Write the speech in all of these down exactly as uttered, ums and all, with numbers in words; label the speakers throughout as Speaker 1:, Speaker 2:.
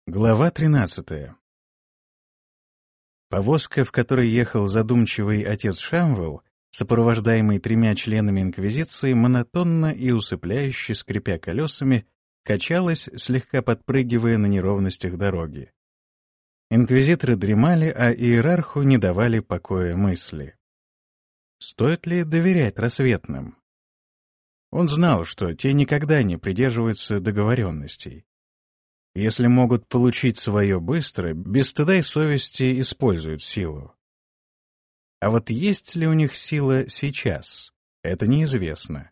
Speaker 1: Глава тринадцатая. Повозка, в которой ехал задумчивый отец Шамвел, сопровождаемый тремя членами Инквизиции, монотонно и усыпляюще скрипя колесами, качалась, слегка подпрыгивая на неровностях дороги. Инквизиторы дремали, а иерарху не давали покоя мысли. Стоит ли доверять рассветным? Он знал, что те никогда не придерживаются договоренностей. Если могут получить свое быстро, без стыда и совести используют силу. А вот есть ли у них сила сейчас, это неизвестно.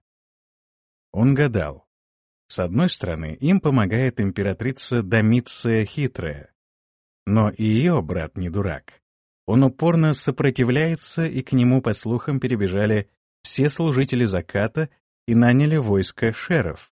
Speaker 1: Он гадал. С одной стороны, им помогает императрица Домиция Хитрая. Но и ее брат не дурак. Он упорно сопротивляется, и к нему, по слухам, перебежали все служители заката и наняли войско шеров.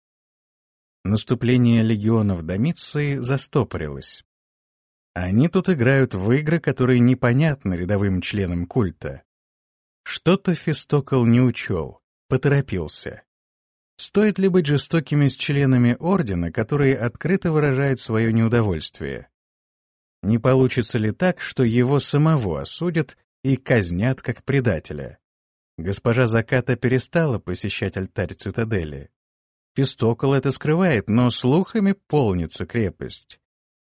Speaker 1: Наступление легионов Домиции застопорилось. Они тут играют в игры, которые непонятны рядовым членам культа. Что-то Фестокл не учел, поторопился. Стоит ли быть жестокими с членами Ордена, которые открыто выражают свое неудовольствие? Не получится ли так, что его самого осудят и казнят как предателя? Госпожа Заката перестала посещать алтарь цитадели. Фестокл это скрывает, но слухами полнится крепость.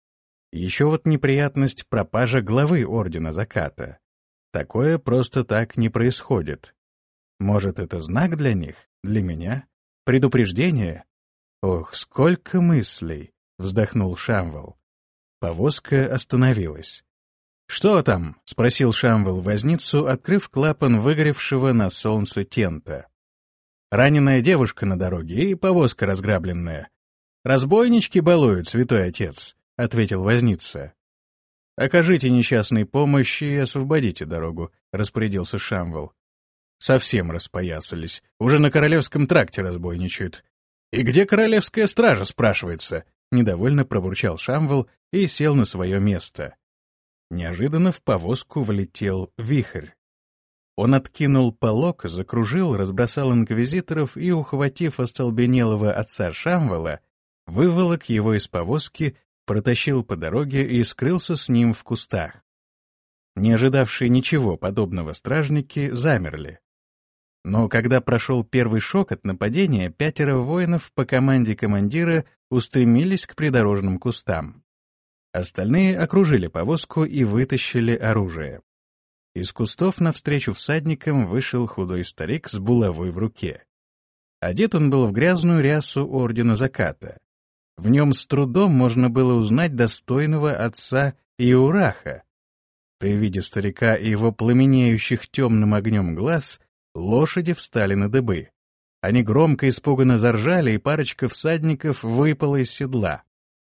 Speaker 1: Еще вот неприятность пропажа главы Ордена Заката. Такое просто так не происходит. Может, это знак для них, для меня? Предупреждение? Ох, сколько мыслей! Вздохнул Шамвел. Повозка остановилась. «Что там?» — спросил Шамвел возницу, открыв клапан выгоревшего на солнце тента. «Раненая девушка на дороге и повозка разграбленная. Разбойнички балуют, святой отец», — ответил возница. «Окажите несчастной помощь и освободите дорогу», — распорядился Шамвел. «Совсем распоясались. Уже на Королевском тракте разбойничают. И где королевская стража, спрашивается?» Недовольно пробурчал Шамвел и сел на свое место. Неожиданно в повозку влетел вихрь. Он откинул полог, закружил, разбросал инквизиторов и, ухватив остолбенелого отца Шамвела, выволок его из повозки, протащил по дороге и скрылся с ним в кустах. Не ожидавшие ничего подобного стражники замерли. Но когда прошел первый шок от нападения, пятеро воинов по команде командира устремились к придорожным кустам. Остальные окружили повозку и вытащили оружие. Из кустов навстречу всадникам вышел худой старик с булавой в руке. Одет он был в грязную рясу Ордена Заката. В нем с трудом можно было узнать достойного отца Иураха. При виде старика и его пламенеющих темным огнем глаз лошади встали на дыбы. Они громко испуганно заржали, и парочка всадников выпала из седла.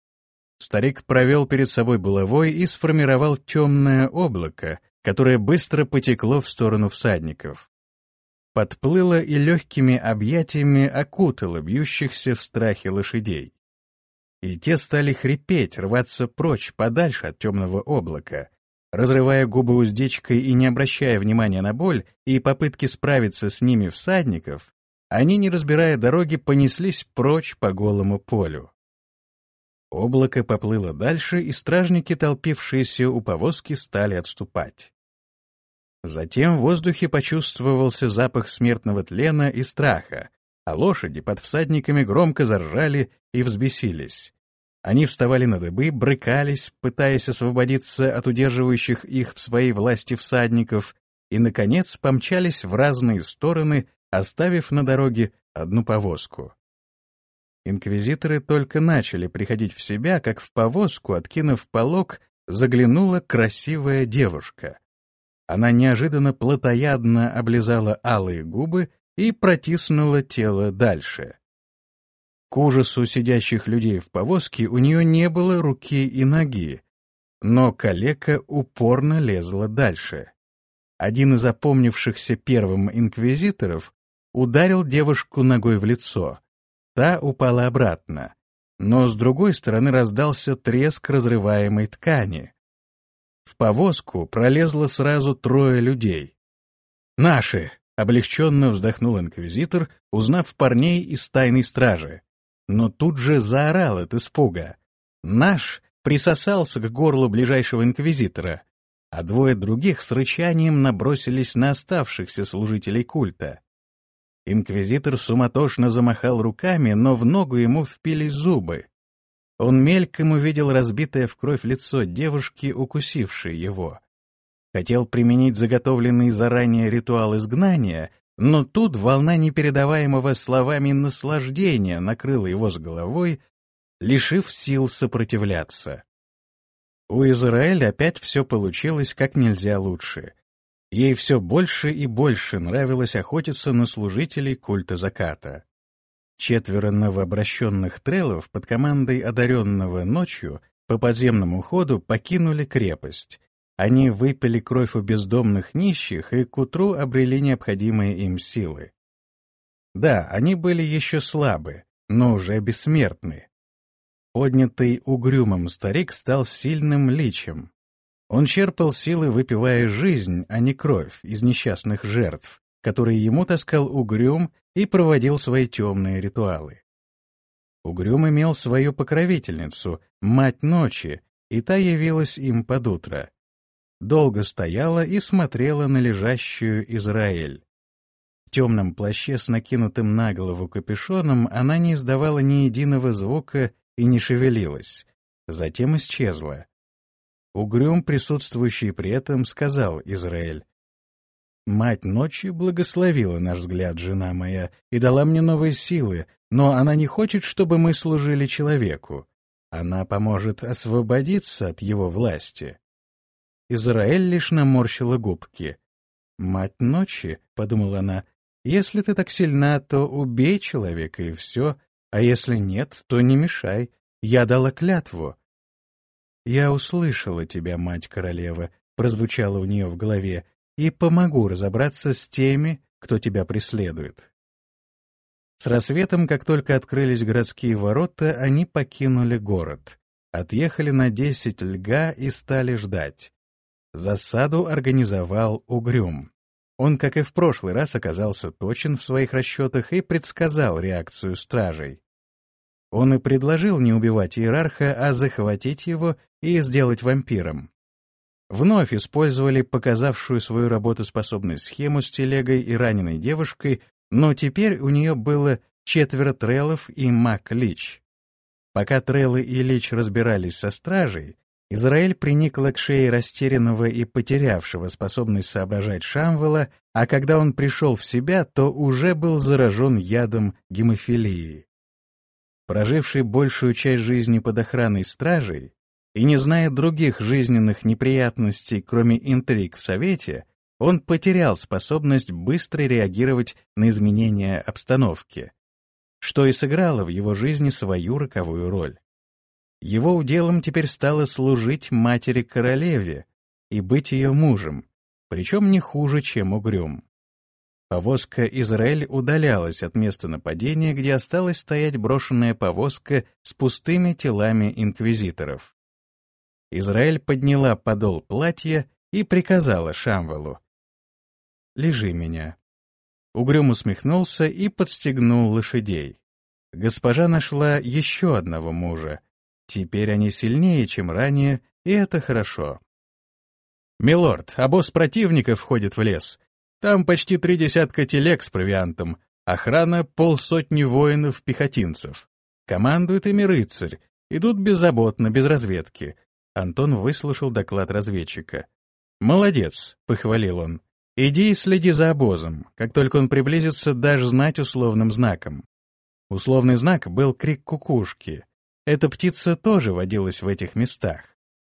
Speaker 1: Старик провел перед собой булавой и сформировал темное облако, которое быстро потекло в сторону всадников. Подплыло и легкими объятиями окутало бьющихся в страхе лошадей. И те стали хрипеть, рваться прочь, подальше от темного облака, разрывая губы уздечкой и не обращая внимания на боль и попытки справиться с ними всадников, они, не разбирая дороги, понеслись прочь по голому полю. Облако поплыло дальше, и стражники, толпившиеся у повозки, стали отступать. Затем в воздухе почувствовался запах смертного тлена и страха, а лошади под всадниками громко заржали и взбесились. Они вставали на дыбы, брыкались, пытаясь освободиться от удерживающих их в своей власти всадников, и, наконец, помчались в разные стороны, оставив на дороге одну повозку. Инквизиторы только начали приходить в себя, как в повозку, откинув полог, заглянула красивая девушка. Она неожиданно плотоядно облизала алые губы и протиснула тело дальше. К ужасу сидящих людей в повозке у нее не было руки и ноги, но калека упорно лезла дальше. Один из запомнившихся первым инквизиторов ударил девушку ногой в лицо. Та упала обратно, но с другой стороны раздался треск разрываемой ткани. В повозку пролезло сразу трое людей. «Наши!» — облегченно вздохнул инквизитор, узнав парней из тайной стражи. Но тут же заорал от испуга. «Наш!» присосался к горлу ближайшего инквизитора, а двое других с рычанием набросились на оставшихся служителей культа. Инквизитор суматошно замахал руками, но в ногу ему впились зубы. Он мельком увидел разбитое в кровь лицо девушки, укусившей его. Хотел применить заготовленный заранее ритуал изгнания, но тут волна непередаваемого словами наслаждения накрыла его с головой, лишив сил сопротивляться. У Израиля опять все получилось как нельзя лучше. Ей все больше и больше нравилось охотиться на служителей культа заката. Четверо новообращенных треллов под командой одаренного ночью по подземному ходу покинули крепость. Они выпили кровь у бездомных нищих и к утру обрели необходимые им силы. Да, они были еще слабы, но уже бессмертны. Поднятый угрюмом старик стал сильным личем. Он черпал силы, выпивая жизнь, а не кровь, из несчастных жертв, которые ему таскал угрюм и проводил свои темные ритуалы. Угрюм имел свою покровительницу, мать ночи, и та явилась им под утро. Долго стояла и смотрела на лежащую Израэль. В темном плаще с накинутым на голову капюшоном она не издавала ни единого звука и не шевелилась, затем исчезла. Угрюм, присутствующий при этом, сказал Израэль: «Мать ночи благословила наш взгляд, жена моя, и дала мне новые силы, но она не хочет, чтобы мы служили человеку. Она поможет освободиться от его власти». Израэль лишь наморщила губки. «Мать ночи», — подумала она, — «если ты так сильна, то убей человека и все, а если нет, то не мешай. Я дала клятву». «Я услышала тебя, мать-королева», — прозвучало у нее в голове, «и помогу разобраться с теми, кто тебя преследует». С рассветом, как только открылись городские ворота, они покинули город, отъехали на десять льга и стали ждать. Засаду организовал Угрюм. Он, как и в прошлый раз, оказался точен в своих расчетах и предсказал реакцию стражей. Он и предложил не убивать иерарха, а захватить его и сделать вампиром. Вновь использовали показавшую свою работоспособность схему с телегой и раненой девушкой, но теперь у нее было четверо треллов и маг Лич. Пока треллы и Лич разбирались со стражей, Израэль приникла к шее растерянного и потерявшего способность соображать Шамвела, а когда он пришел в себя, то уже был заражен ядом гемофилии. Проживший большую часть жизни под охраной стражей и не зная других жизненных неприятностей, кроме интриг в Совете, он потерял способность быстро реагировать на изменения обстановки, что и сыграло в его жизни свою роковую роль. Его уделом теперь стало служить матери-королеве и быть ее мужем, причем не хуже, чем Угрюм. Повозка Израэль удалялась от места нападения, где осталась стоять брошенная повозка с пустыми телами инквизиторов. Израэль подняла подол платья и приказала Шамвелу: «Лежи меня». Угрюм усмехнулся и подстегнул лошадей. Госпожа нашла еще одного мужа. Теперь они сильнее, чем ранее, и это хорошо. «Милорд, обоз противника входит в лес. Там почти три десятка телег с провиантом, охрана полсотни воинов-пехотинцев. Командует ими рыцарь, идут беззаботно, без разведки». Антон выслушал доклад разведчика. «Молодец», — похвалил он. «Иди и следи за обозом. Как только он приблизится, дашь знать условным знаком». Условный знак был крик кукушки. Эта птица тоже водилась в этих местах.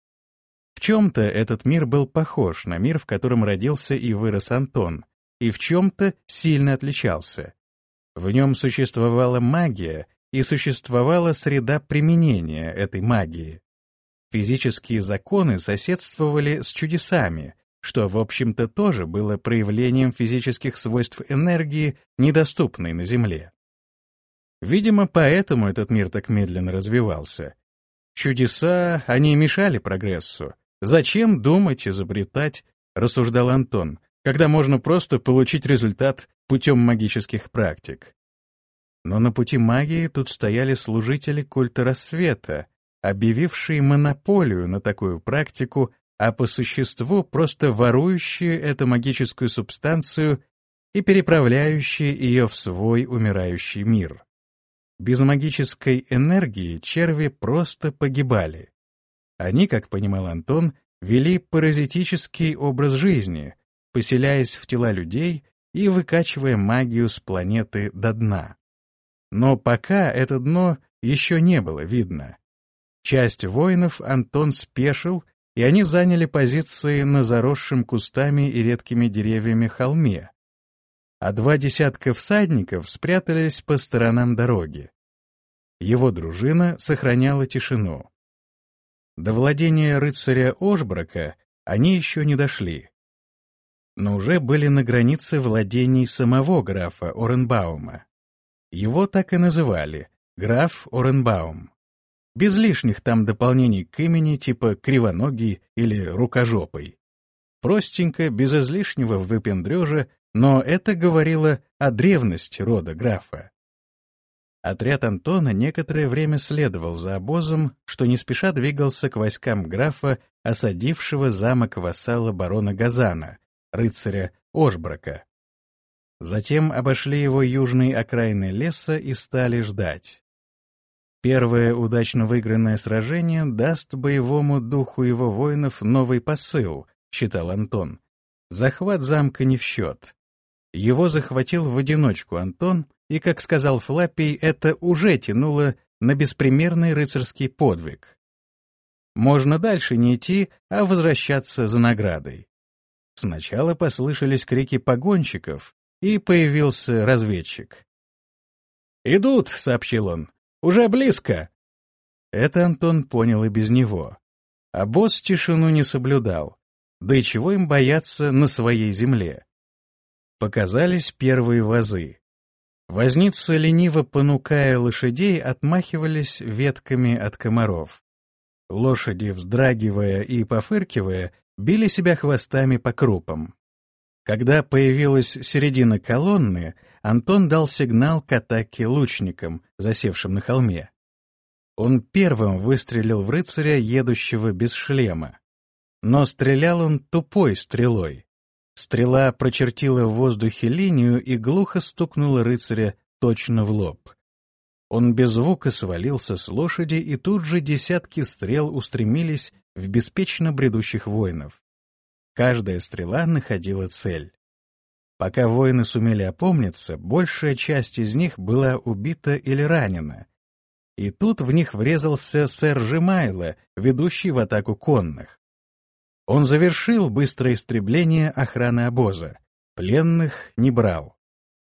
Speaker 1: В чем-то этот мир был похож на мир, в котором родился и вырос Антон, и в чем-то сильно отличался. В нем существовала магия и существовала среда применения этой магии. Физические законы соседствовали с чудесами, что, в общем-то, тоже было проявлением физических свойств энергии, недоступной на Земле. Видимо, поэтому этот мир так медленно развивался. Чудеса, они мешали прогрессу. Зачем думать, изобретать, рассуждал Антон, когда можно просто получить результат путем магических практик. Но на пути магии тут стояли служители культа рассвета, объявившие монополию на такую практику, а по существу просто ворующие эту магическую субстанцию и переправляющие ее в свой умирающий мир. Без магической энергии черви просто погибали. Они, как понимал Антон, вели паразитический образ жизни, поселяясь в тела людей и выкачивая магию с планеты до дна. Но пока это дно еще не было видно. Часть воинов Антон спешил, и они заняли позиции на заросшем кустами и редкими деревьями холме, а два десятка всадников спрятались по сторонам дороги. Его дружина сохраняла тишину. До владения рыцаря Ошбрака они еще не дошли, но уже были на границе владений самого графа Оренбаума. Его так и называли — граф Оренбаум. Без лишних там дополнений к имени типа Кривоногий или Рукожопый. Простенько, без излишнего выпендрежа, но это говорило о древности рода графа. Отряд Антона некоторое время следовал за обозом, что не спеша двигался к войскам графа, осадившего замок вассала барона Газана, рыцаря Ошбрака. Затем обошли его южные окраины леса и стали ждать. Первое удачно выигранное сражение даст боевому духу его воинов новый посыл, считал Антон. Захват замка не в счет. Его захватил в одиночку Антон, и, как сказал Флаппий, это уже тянуло на беспримерный рыцарский подвиг. Можно дальше не идти, а возвращаться за наградой. Сначала послышались крики погонщиков, и появился разведчик. «Идут», — сообщил он, — «уже близко». Это Антон понял и без него. А босс тишину не соблюдал. Да и чего им бояться на своей земле? Показались первые вазы. Возницы, лениво понукая лошадей, отмахивались ветками от комаров. Лошади, вздрагивая и пофыркивая, били себя хвостами по крупам. Когда появилась середина колонны, Антон дал сигнал к атаке лучникам, засевшим на холме. Он первым выстрелил в рыцаря, едущего без шлема. Но стрелял он тупой стрелой. Стрела прочертила в воздухе линию и глухо стукнула рыцаря точно в лоб. Он без звука свалился с лошади, и тут же десятки стрел устремились в беспечно бредущих воинов. Каждая стрела находила цель. Пока воины сумели опомниться, большая часть из них была убита или ранена. И тут в них врезался сэр Жемайло, ведущий в атаку конных. Он завершил быстрое истребление охраны обоза. Пленных не брал.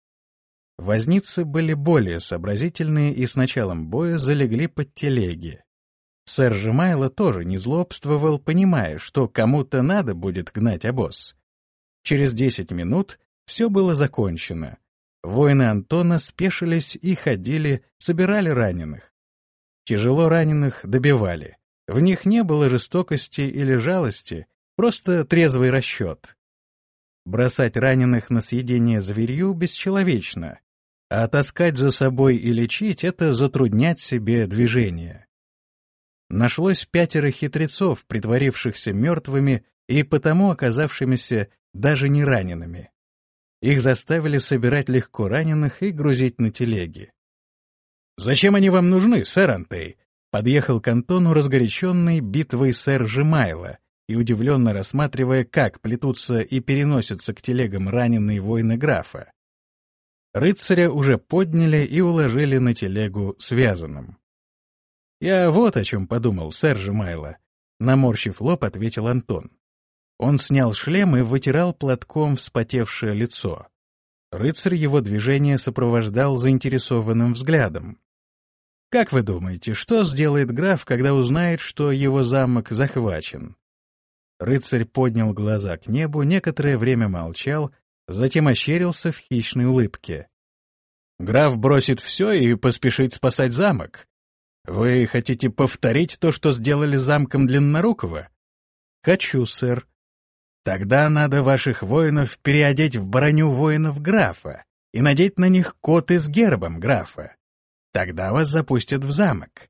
Speaker 1: Возницы были более сообразительные и с началом боя залегли под телеги. Сэр Жемайло тоже не злобствовал, понимая, что кому-то надо будет гнать обоз. Через десять минут все было закончено. Воины Антона спешились и ходили, собирали раненых. Тяжело раненых добивали. В них не было жестокости или жалости, просто трезвый расчет. Бросать раненых на съедение зверью бесчеловечно, а таскать за собой и лечить — это затруднять себе движение. Нашлось пятеро хитрецов, притворившихся мертвыми и потому оказавшимися даже не ранеными. Их заставили собирать легко раненых и грузить на телеги. «Зачем они вам нужны, сэр Антей?» — подъехал к Антону разгоряченный битвой сэр Жемайло и удивленно рассматривая, как плетутся и переносятся к телегам раненые воины графа. Рыцаря уже подняли и уложили на телегу связанным. «Я вот о чем подумал, сэр Жемайло», — наморщив лоб, ответил Антон. Он снял шлем и вытирал платком вспотевшее лицо. Рыцарь его движение сопровождал заинтересованным взглядом. «Как вы думаете, что сделает граф, когда узнает, что его замок захвачен?» Рыцарь поднял глаза к небу, некоторое время молчал, затем ощерился в хищной улыбке. «Граф бросит все и поспешит спасать замок. Вы хотите повторить то, что сделали с замком Длиннорукого?» «Хочу, сэр». «Тогда надо ваших воинов переодеть в броню воинов графа и надеть на них коты с гербом графа. Тогда вас запустят в замок.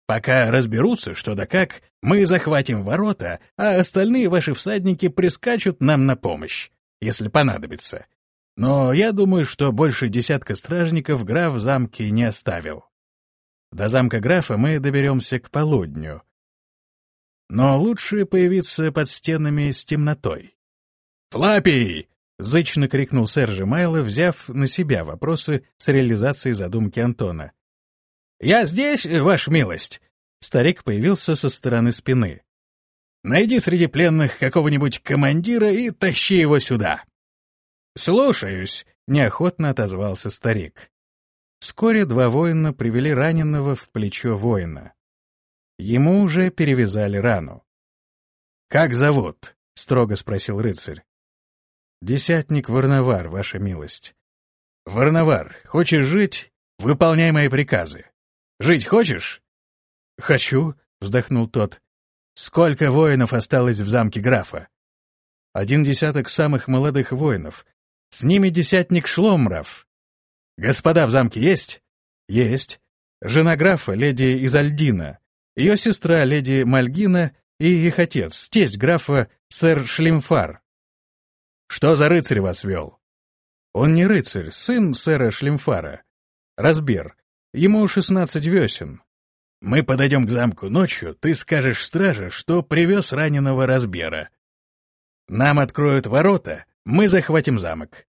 Speaker 2: Пока разберутся, что да как, мы захватим ворота, а остальные ваши всадники прискачут нам на помощь, если понадобится. Но я думаю, что больше десятка стражников граф в замке не оставил. До замка графа мы доберемся к полудню. Но лучше появиться под стенами с темнотой. «Флаппий!» — зычно крикнул сэр Жемайло, взяв на себя вопросы с реализацией задумки Антона. «Я здесь, ваша милость!» Старик появился со стороны спины. «Найди среди пленных какого-нибудь командира и тащи его сюда». «Слушаюсь», — неохотно отозвался старик. Вскоре два воина привели раненого в плечо воина. Ему уже перевязали рану. «Как зовут?» — строго спросил рыцарь. «Десятник Варнавар, ваша милость». «Варнавар, хочешь жить? Выполняй мои приказы. Жить хочешь?» «Хочу», — вздохнул тот. «Сколько воинов осталось в замке графа?» «Один десяток самых молодых воинов. С ними десятник Шломров». «Господа в замке есть?» «Есть. Жена графа, леди Изальдина, ее сестра, леди Мальгина, и их отец, тесть графа, сэр Шлимфар». «Что за рыцарь вас вел?» «Он не рыцарь, сын сэра Шлимфара. Разбер. Ему шестнадцать весен». «Мы подойдем к замку ночью, ты скажешь страже, что привез раненого Разбера. Нам откроют ворота, мы захватим замок.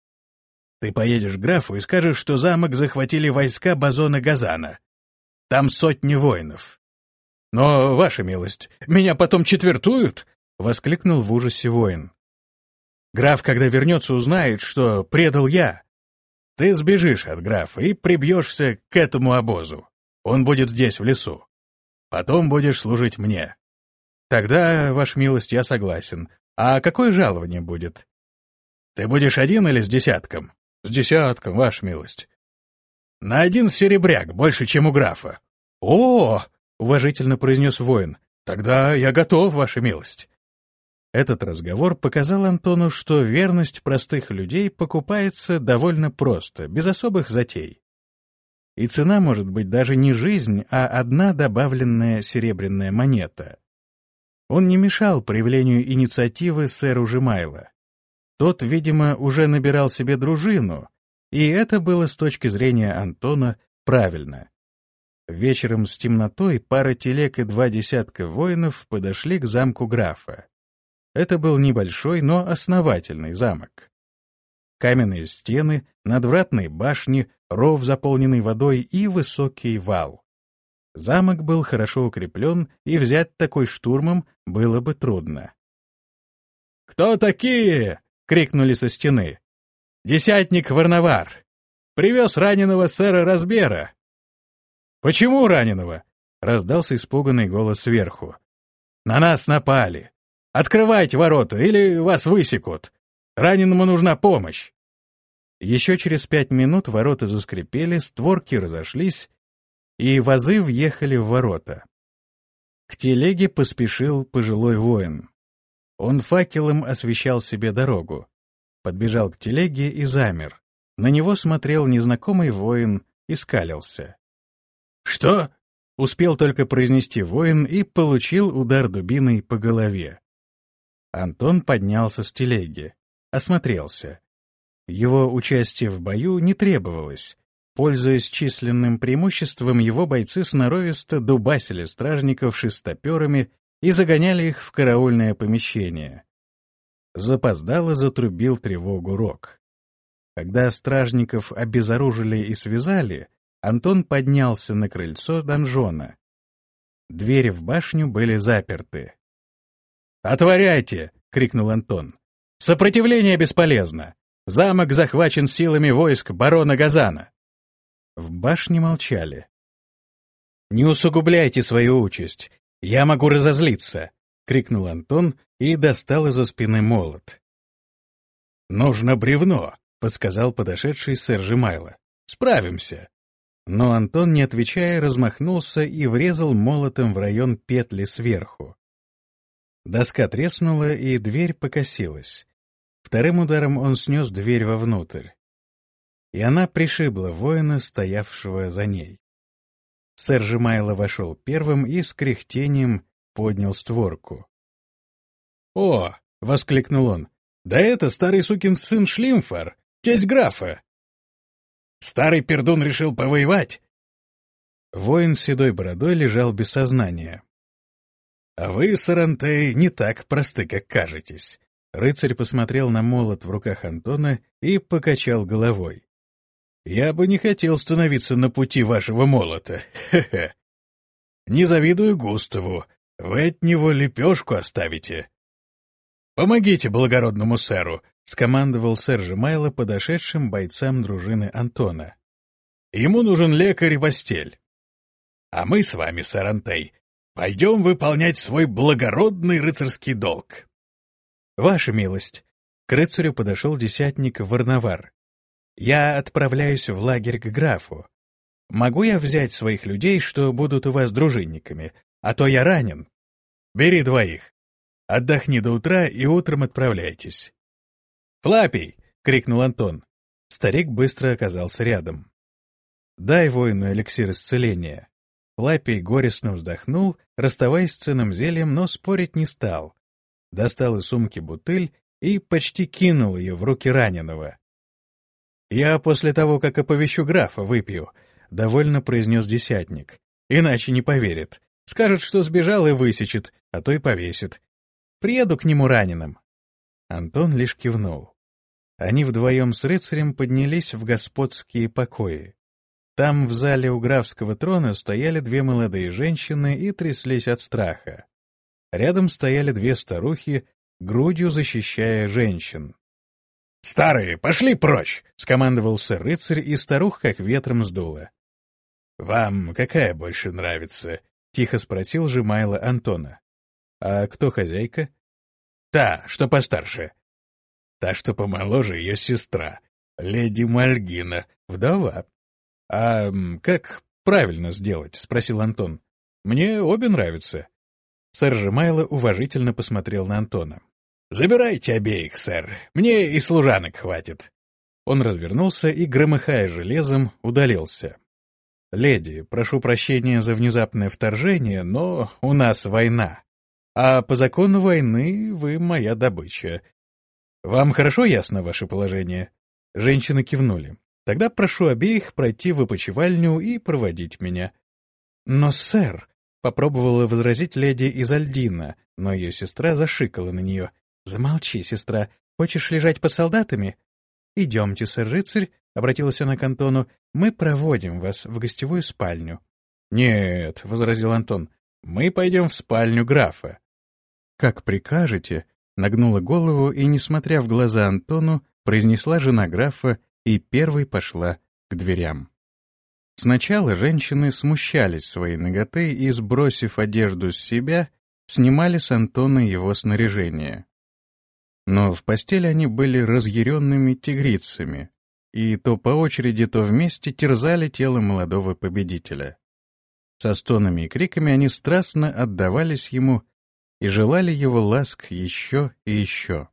Speaker 2: Ты поедешь к графу и скажешь, что замок захватили войска Базона Газана. Там сотни воинов». «Но, ваша милость, меня потом четвертуют!» — воскликнул в ужасе воин. «Граф, когда вернется, узнает, что предал я. Ты сбежишь от графа и прибьешься к этому обозу. Он будет здесь, в лесу. Потом будешь служить мне. Тогда, ваша милость, я согласен. А какое жалование будет?» «Ты будешь один или с десятком?» «С десятком, ваша милость». «На один серебряк, больше, чем у графа». «О!» — уважительно произнес воин. «Тогда я готов, ваша милость». Этот разговор показал Антону, что верность простых людей покупается довольно просто, без особых затей. И цена может быть даже не жизнь, а одна добавленная серебряная монета. Он не мешал проявлению инициативы сэру Жемайло. Тот, видимо, уже набирал себе дружину, и это было с точки зрения Антона правильно. Вечером с темнотой пара телег и два десятка воинов подошли к замку графа. Это был небольшой, но основательный замок. Каменные стены, надвратные башни, ров, заполненный водой, и высокий вал. Замок был хорошо укреплен, и взять такой штурмом было бы трудно. «Кто такие?» — крикнули со стены. «Десятник Варнавар. Привез раненого сэра Разбера». «Почему раненого?» — раздался испуганный голос сверху. «На нас напали. Открывайте ворота, или вас высекут. Раненому нужна помощь». Еще через пять минут ворота заскрипели, створки разошлись, и вазы въехали в ворота. К телеге поспешил пожилой воин. Он факелом освещал себе дорогу. Подбежал к телеге и замер. На него смотрел незнакомый воин и скалился. «Что?» — успел только произнести воин и получил удар дубиной по голове. Антон поднялся с телеги, осмотрелся. Его участие в бою не требовалось. Пользуясь численным преимуществом, его бойцы сноровисто дубасили стражников шестоперами и загоняли их в караульное помещение. Запоздало затрубил тревогу рог. Когда стражников обезоружили и связали, Антон поднялся на крыльцо донжона. Двери в башню были заперты. «Отворяйте!» — крикнул Антон. «Сопротивление бесполезно! Замок захвачен силами войск барона Газана!» В башне молчали. «Не усугубляйте свою участь! Я могу разозлиться!» — крикнул Антон и достал из-за спины молот. «Нужно бревно!» — подсказал подошедший сэр Жемайло. «Справимся!» Но Антон, не отвечая, размахнулся и врезал молотом в район петли сверху. Доска треснула, и дверь покосилась. Вторым ударом он снес дверь вовнутрь. И она пришибла воина, стоявшего за ней.
Speaker 1: Сэр Жемайло вошел первым и с кряхтением поднял створку.
Speaker 2: «О!» — воскликнул он. «Да это старый сукин сын Шлимфар, тесть графа! Старый пердун решил повоевать!»
Speaker 1: Воин с седой бородой лежал без сознания.
Speaker 2: «А вы, сэр Антей, не так просты, как кажетесь».
Speaker 1: Рыцарь посмотрел на молот в руках Антона и покачал головой.
Speaker 2: «Я бы не хотел становиться на пути вашего молота. Хе-хе. Не завидую Густаву. Вы от него лепешку оставите. Помогите благородному сэру», — скомандовал сэр Жемайло подошедшим бойцам дружины Антона. «Ему нужен лекарь и постель. А мы с вами, сэр Антей, пойдем выполнять свой благородный рыцарский долг».
Speaker 1: «Ваша милость», — к рыцарю подошел десятник Варнавар. «Я отправляюсь в лагерь к графу. Могу я взять своих людей, что будут у вас дружинниками? А то я ранен».
Speaker 2: «Бери двоих. Отдохни до утра и утром отправляйтесь». «Флапий!» — крикнул Антон.
Speaker 1: Старик быстро оказался рядом. «Дай воину эликсир исцеления». Флапий горестно вздохнул, расставаясь с ценным зельем, но спорить не стал. Достал из сумки бутыль и почти кинул ее в руки раненого. «Я после того, как оповещу графа, выпью», — довольно произнес десятник. «Иначе не поверит. Скажет, что сбежал и высечет, а то и повесит. Приеду к нему раненым». Антон лишь кивнул. Они вдвоем с рыцарем поднялись в господские покои. Там, в зале у графского трона, стояли две молодые женщины и тряслись от страха. Рядом стояли две старухи, грудью защищая женщин.
Speaker 2: «Старые, пошли прочь!» —
Speaker 1: скомандовал сэр-рыцарь, и старух как ветром сдуло.
Speaker 2: «Вам какая больше нравится?»
Speaker 1: — тихо спросил Жемайло Антона. «А кто хозяйка?»
Speaker 2: «Та, что постарше. Та, что помоложе, ее сестра, леди Мальгина, вдова».
Speaker 1: «А как правильно сделать?» — спросил Антон. «Мне обе нравятся». Сэр Жемайло уважительно посмотрел на Антона.
Speaker 2: «Забирайте обеих, сэр. Мне и служанок хватит».
Speaker 1: Он развернулся и, громыхая железом, удалился. «Леди, прошу прощения за внезапное вторжение, но у нас война. А по закону войны вы моя добыча. Вам хорошо ясно ваше положение?» Женщины кивнули. «Тогда прошу обеих пройти в опочивальню и проводить меня». «Но, сэр», — попробовала возразить леди Изальдина, но ее сестра зашикала на нее. «Замолчи, сестра. Хочешь лежать под солдатами? Идемте, сэр-рыцарь», — обратилась она к Антону, — «мы проводим вас в гостевую спальню».
Speaker 2: «Нет», — возразил Антон, — «мы пойдем в спальню графа».
Speaker 1: «Как прикажете», — нагнула голову и, несмотря в глаза Антону, произнесла жена графа и первой пошла к дверям. Сначала женщины смущались своей наготы и, сбросив одежду с себя, снимали с Антона его снаряжение. Но в постели они были разъяренными тигрицами, и то по очереди, то вместе терзали тело молодого победителя. Со стонами и криками они страстно отдавались ему и желали его ласк еще и еще.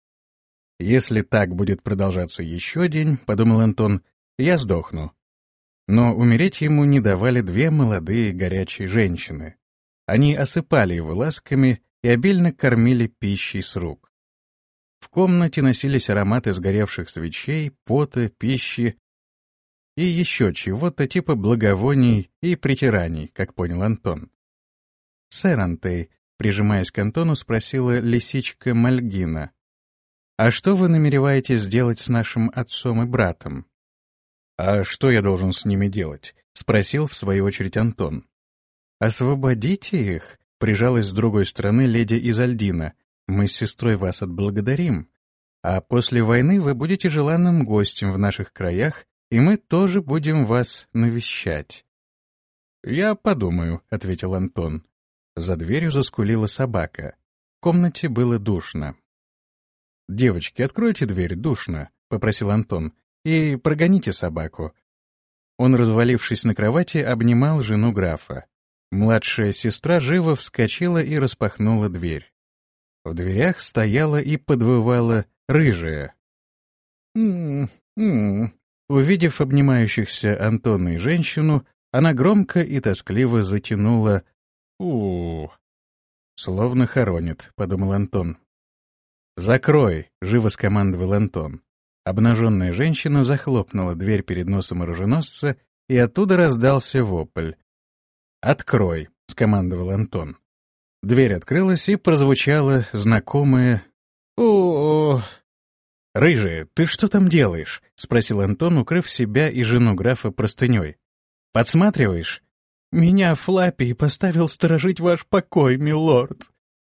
Speaker 1: «Если так будет продолжаться еще день, — подумал Антон, — я сдохну». Но умереть ему не давали две молодые горячие женщины. Они осыпали его ласками и обильно кормили пищей с рук. В комнате носились ароматы сгоревших свечей, пота, пищи и еще чего-то типа благовоний и притираний, как понял Антон. «Сэр Антей», — прижимаясь к Антону, спросила лисичка Мальгина, «а что вы намереваетесь сделать с нашим отцом и братом?» «А что я должен с ними делать?» — спросил в свою очередь Антон. «Освободите их», — прижалась с другой стороны леди Изальдина. «Мы с сестрой вас отблагодарим, а после войны вы будете желанным гостем в наших краях, и мы тоже будем вас навещать». «Я подумаю», — ответил Антон. За дверью заскулила собака. В комнате было душно. «Девочки, откройте дверь, душно», — попросил Антон, — «и прогоните собаку». Он, развалившись на кровати, обнимал жену графа. Младшая сестра живо вскочила и распахнула дверь. В дверях стояла и подвывала рыжая. «М-м-м». Увидев обнимающихся Антона и женщину, Она громко и тоскливо затянула у «Словно хоронит», — подумал Антон. «Закрой», — живо скомандовал Антон. Обнаженная женщина захлопнула дверь перед носом оруженосца, и оттуда раздался вопль. «Открой», — скомандовал Антон. Дверь открылась, и прозвучало знакомое «О-о-о». «Рыжая, ты что там делаешь?» — спросил Антон, укрыв себя и жену графа простыней. «Подсматриваешь?» «Меня Флаппи поставил сторожить ваш покой, милорд».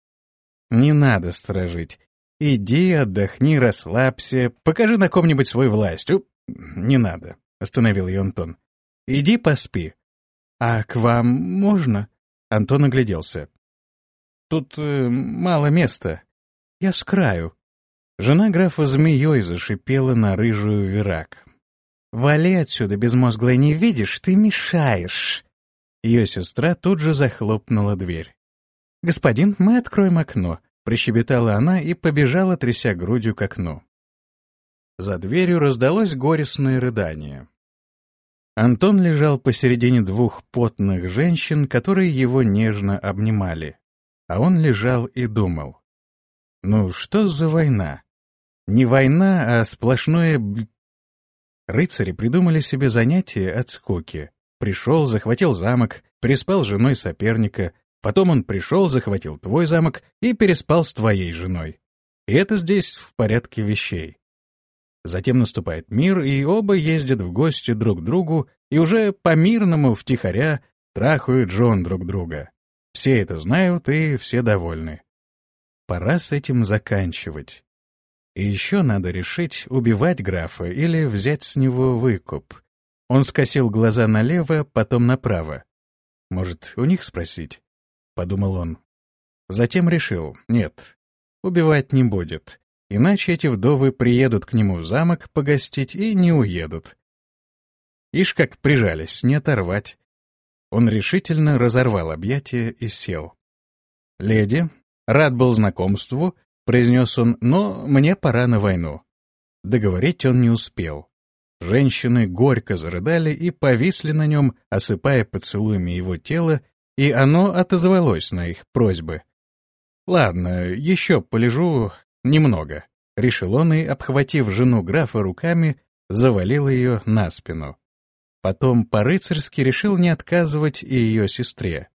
Speaker 1: «Не надо сторожить. Иди, отдохни, расслабься, покажи на ком-нибудь свою власть». «Уп, не надо», — остановил ее Антон. «Иди поспи». «А к вам можно?» Антон огляделся. «Тут э, мало места. Я с краю». Жена графа змеей зашипела на рыжую Верак. «Вали отсюда, безмозглая, не видишь? Ты мешаешь!» Ее сестра тут же захлопнула дверь. «Господин, мы откроем окно», — прищебетала она и побежала, тряся грудью к окну. За дверью раздалось горестное рыдание. Антон лежал посередине двух потных женщин, которые его нежно обнимали. А он лежал и думал. «Ну что за война? Не война, а сплошное б...» Рыцари придумали себе занятие от скуки. Пришел, захватил замок, переспал с женой соперника, потом он пришел, захватил твой замок и переспал с твоей женой. И это здесь в порядке вещей. Затем наступает мир, и оба ездят в гости друг к другу, и уже по-мирному, втихаря, трахают жен друг друга. Все это знают, и все довольны. Пора с этим заканчивать. И еще надо решить, убивать графа или взять с него выкуп. Он скосил глаза налево, потом направо. «Может, у них спросить?» — подумал он. Затем решил, нет, убивать не будет, иначе эти вдовы приедут к нему в замок погостить и не уедут. Ишь как прижались, не оторвать. Он решительно разорвал объятия и сел. «Леди, рад был знакомству», — произнес он, — «но мне пора на войну». Договорить он не успел. Женщины горько зарыдали и повисли на нем, осыпая поцелуями его тело, и оно отозвалось на их просьбы. «Ладно, еще полежу немного», — решил он и, обхватив жену графа руками, завалил ее на спину. Потом по-рыцарски решил не отказывать и ее сестре.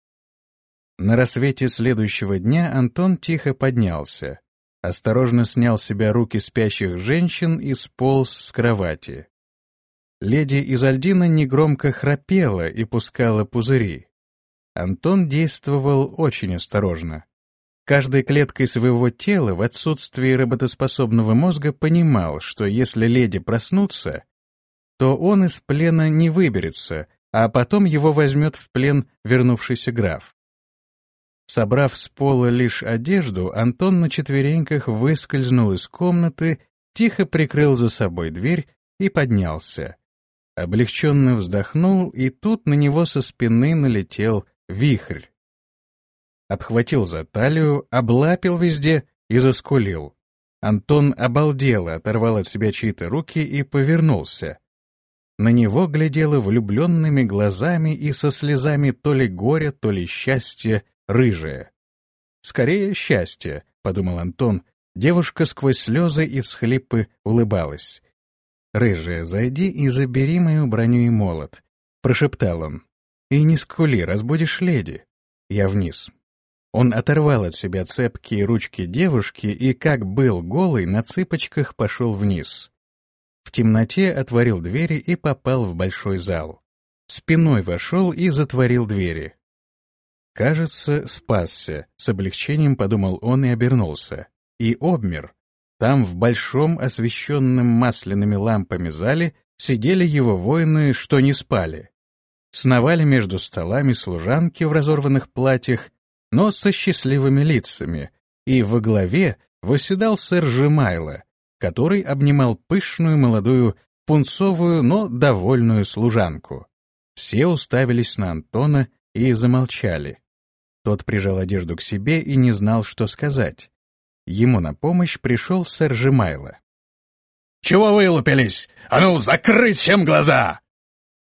Speaker 1: На рассвете следующего дня Антон тихо поднялся, осторожно снял с себя руки спящих женщин и сполз с кровати. Леди Изольдина негромко храпела и пускала пузыри. Антон действовал очень осторожно. Каждой клеткой своего тела в отсутствии работоспособного мозга понимал, что если леди проснутся, то он из плена не выберется, а потом его возьмет в плен вернувшийся граф. Собрав с пола лишь одежду, Антон на четвереньках выскользнул из комнаты, тихо прикрыл за собой дверь и поднялся. Облегченно вздохнул, и тут на него со спины налетел вихрь. Обхватил за талию, облапил везде и заскулил. Антон обалдело оторвал от себя чьи-то руки и повернулся. На него глядела влюбленными глазами и со слезами то ли горя, то ли счастья рыжая. «Скорее счастье», — подумал Антон. Девушка сквозь слезы и всхлипы улыбалась. «Рыжая, зайди и забери мою броню и молот», — прошептал он. «И не скули, разбудишь леди». Я вниз. Он оторвал от себя цепкие ручки девушки и, как был голый, на цыпочках пошел вниз. В темноте отворил двери и попал в большой зал. Спиной вошел и затворил двери. Кажется, спасся, с облегчением подумал он и обернулся. И обмер. Там, в большом, освещенном масляными лампами зале, сидели его воины, что не спали. Сновали между столами служанки в разорванных платьях, но со счастливыми лицами, и во главе восседал сэр Жемайло, который обнимал пышную молодую, пунцовую, но довольную служанку. Все уставились на Антона и замолчали. Тот прижал одежду к себе и не знал, что сказать. Ему на помощь пришел сэр Жемайло.
Speaker 2: «Чего вылупились? А ну, закрыть всем глаза!»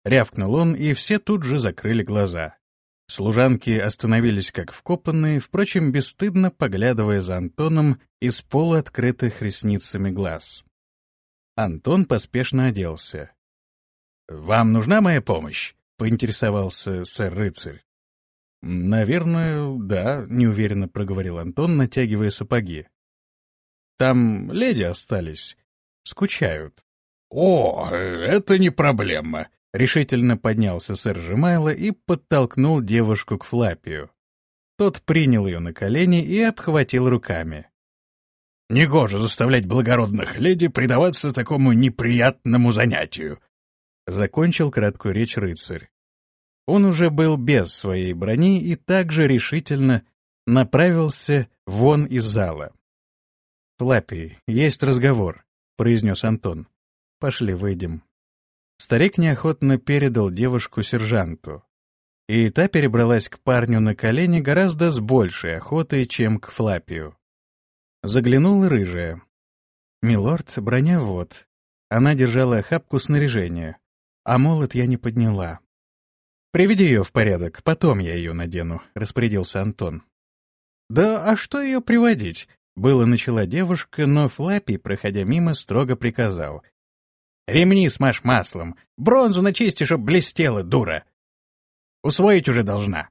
Speaker 1: рявкнул он, и все тут же закрыли глаза. Служанки остановились как вкопанные, впрочем, бесстыдно поглядывая за Антоном из полуоткрытых ресницами глаз. Антон поспешно оделся. «Вам нужна моя помощь?» — поинтересовался сэр-рыцарь. «Наверное, да», — неуверенно проговорил Антон, натягивая сапоги. «Там леди остались. Скучают».
Speaker 2: «О, это не проблема», — решительно поднялся сэр Жемайло и подтолкнул девушку к Флапию.
Speaker 1: Тот принял ее на колени и обхватил руками.
Speaker 2: «Негоже заставлять благородных леди предаваться такому неприятному занятию», —
Speaker 1: закончил краткую речь рыцарь. Он уже был без своей брони и также решительно направился вон из зала. «Флапий, есть разговор», — произнес Антон. «Пошли, выйдем». Старик неохотно передал девушку сержанту, и та перебралась к парню на колени гораздо с большей охотой, чем к Флапию. Заглянула рыжая. «Милорд, броня вот». Она держала охапку снаряжения, а молот я не подняла. «Приведи ее в порядок, потом я ее надену», — распорядился Антон. «Да а что ее приводить?» — было начала девушка, но Флапий, проходя мимо, строго приказал. «Ремни смажь маслом, бронзу начисти, чтоб блестела, дура! Усвоить уже должна!»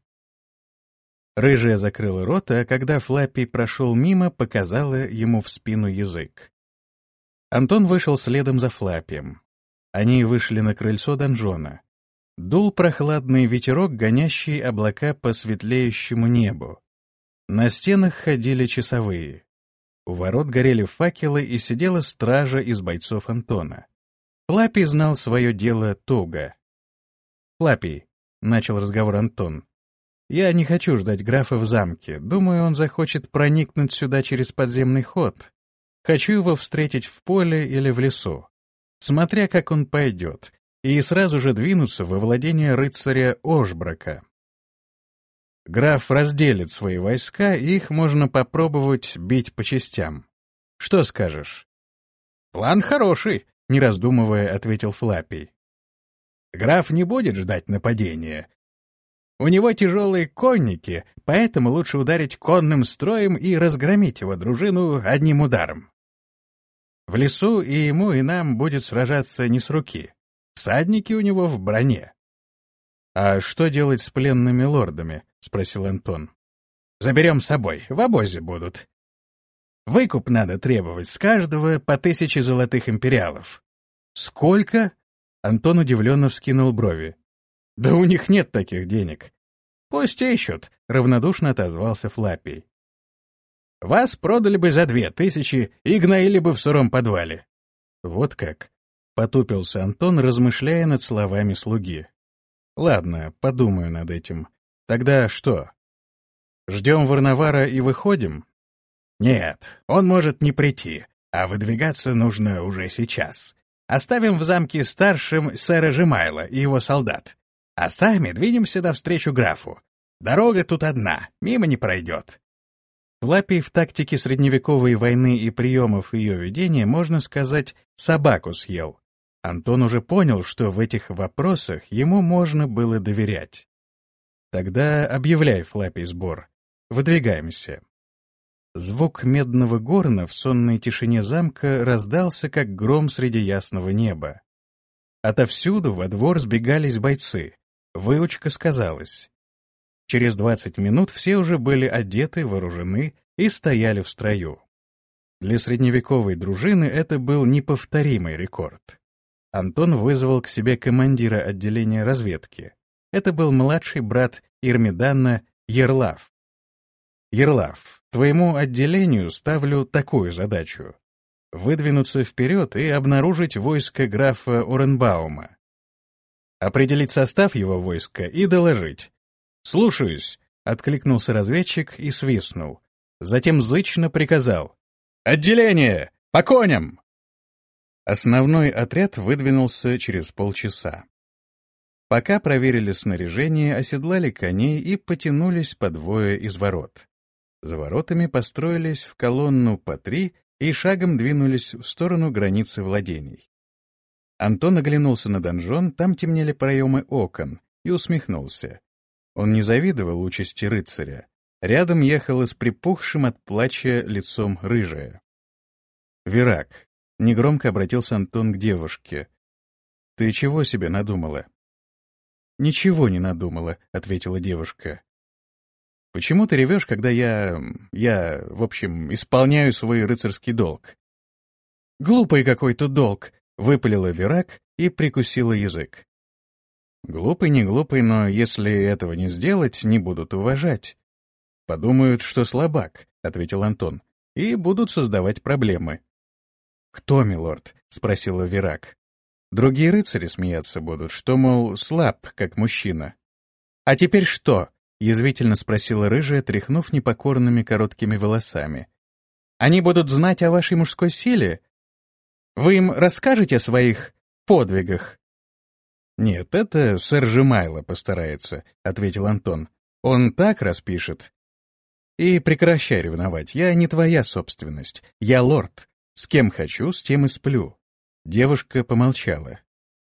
Speaker 1: Рыжая закрыла рот, а когда Флапий прошел мимо, показала ему в спину язык. Антон вышел следом за Флапием. Они вышли на крыльцо донжона. Дул прохладный ветерок, гонящий облака по светлеющему небу. На стенах ходили часовые. У ворот горели факелы, и сидела стража из бойцов Антона. Флапий знал свое дело туго. «Флапий», — начал разговор Антон, — «я не хочу ждать графа в замке. Думаю, он захочет проникнуть сюда через подземный ход. Хочу его встретить в поле или в лесу, смотря как он пойдет, и сразу же двинуться во владение рыцаря Ошбрака. Граф разделит свои войска, и их можно попробовать бить по частям. Что скажешь?»
Speaker 2: «План хороший», — не раздумывая, ответил Флапий. «Граф не будет ждать нападения. У него тяжелые конники, поэтому лучше ударить конным строем и разгромить его дружину одним ударом. В лесу и ему, и нам будет сражаться не с руки. Всадники у него в броне».
Speaker 1: «А что делать с пленными лордами?» — спросил Антон.
Speaker 2: «Заберем с собой, в обозе будут. Выкуп надо требовать с каждого по тысяче золотых империалов».
Speaker 1: «Сколько?» — Антон удивленно вскинул брови. «Да у них нет таких денег».
Speaker 2: «Пусть ищут», — равнодушно отозвался Флапий. «Вас продали бы за две тысячи и гноили бы в сыром подвале».
Speaker 1: «Вот как?» — потупился Антон, размышляя над словами слуги. «Ладно, подумаю над этим. Тогда что? Ждем Варнавара и выходим?»
Speaker 2: «Нет, он может не прийти, а выдвигаться нужно уже сейчас. Оставим в замке старшим сэра Жемайла и его солдат, а сами двинемся навстречу графу. Дорога тут одна, мимо не пройдет».
Speaker 1: Флапий в тактике средневековой войны и приемов ее ведения, можно сказать, собаку съел. Антон уже понял, что в этих вопросах ему можно было доверять. «Тогда объявляй, Флапий, сбор. Выдвигаемся». Звук медного горна в сонной тишине замка раздался, как гром среди ясного неба. Отовсюду во двор сбегались бойцы. Выучка сказалась. Через двадцать минут все уже были одеты, вооружены и стояли в строю. Для средневековой дружины это был неповторимый рекорд. Антон вызвал к себе командира отделения разведки. Это был младший брат Ирмидана Ерлав. «Ерлав, твоему отделению ставлю такую задачу — выдвинуться вперед и обнаружить войско графа Оренбаума. Определить состав его войска и доложить». «Слушаюсь», — откликнулся разведчик и свистнул. Затем зычно приказал: «Отделение! По коням!» Основной отряд выдвинулся через полчаса. Пока проверили снаряжение, оседлали коней и потянулись по двое из ворот. За воротами построились в колонну по три и шагом двинулись в сторону границы владений. Антон оглянулся на донжон, там темнели проемы окон, и усмехнулся. Он не завидовал участи рыцаря. Рядом ехала с припухшим от плача лицом рыжая. «Вирак», — негромко обратился Антон к девушке, — «ты чего себе надумала?» «Ничего не надумала», — ответила девушка. «Почему ты ревешь, когда я... я, в общем, исполняю свой рыцарский долг?» «Глупый какой-то долг», — выпалила Вирак и прикусила язык. «Глупый, не глупый, но если этого не сделать, не будут уважать. Подумают, что слабак», — ответил Антон, — «и будут создавать проблемы». «Кто, милорд?» — спросила Вирак. «Другие рыцари смеяться будут, что, мол, слаб, как мужчина». «А теперь что?» — язвительно спросила рыжая, тряхнув непокорными короткими волосами. «Они будут знать о вашей мужской силе? Вы им расскажете о своих подвигах?» «Нет, это сэр Жемайло постарается», — ответил Антон. «Он так распишет». «И прекращай ревновать, я не твоя собственность, я лорд. С кем хочу, с тем и сплю». Девушка помолчала.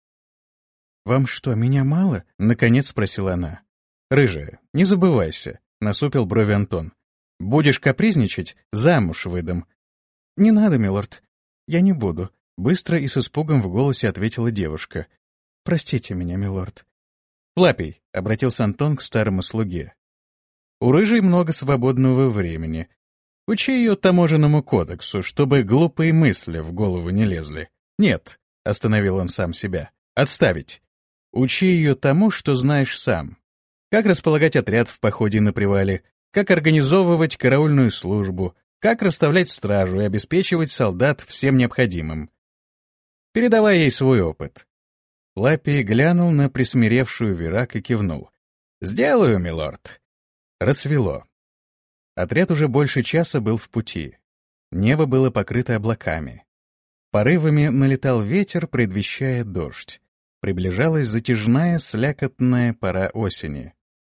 Speaker 1: «Вам что, меня мало?» — наконец спросила она. «Рыжая, не забывайся», — насупил брови Антон. «Будешь капризничать, замуж выдам». «Не надо, милорд, я не буду», — быстро и с испугом в голосе ответила девушка. «Простите меня, милорд». «Флапий», — обратился Антон к старому слуге. «У рыжей много свободного времени. Учи ее таможенному кодексу, чтобы глупые мысли в голову не лезли. Нет», — остановил он сам себя, — «отставить. Учи ее тому, что знаешь сам. Как располагать отряд в походе на привале, как организовывать караульную службу, как расставлять стражу и обеспечивать солдат всем необходимым. Передавай ей свой опыт». Флапий глянул на присмиревшую Вирак и кивнул. «Сделаю, милорд». Рассвело. Отряд уже больше часа был в пути. Небо было покрыто облаками. Порывами налетал ветер, предвещая дождь. Приближалась затяжная, слякотная пора осени.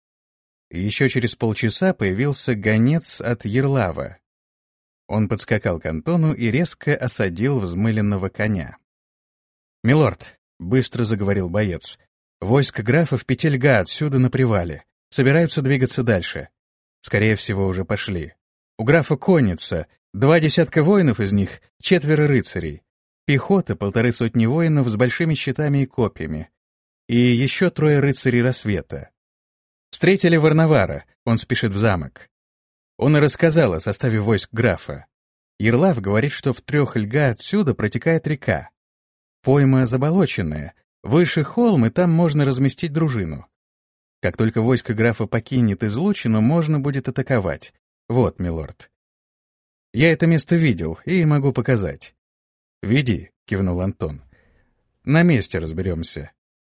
Speaker 1: Еще через полчаса появился гонец от Ярлава. Он подскакал к Антону и резко осадил взмыленного коня. «Милорд», — быстро заговорил боец, — «войско графа в пяти льга отсюда на привале. Собираются двигаться дальше. Скорее всего, уже пошли. У графа конница, два десятка воинов из них, четверо рыцарей. Пехота, полторы сотни воинов с большими щитами и копьями. И еще трое рыцарей рассвета. Встретили Варнавара, он спешит в замок. Он и рассказал о составе войск графа. Ярлав говорит, что в трех льга отсюда протекает река. Пойма заболоченная, выше холм, и там можно разместить дружину. Как только войско графа покинет излучину, можно будет атаковать. Вот, милорд. Я это место видел и могу показать. «Веди», — кивнул Антон. «На месте разберемся».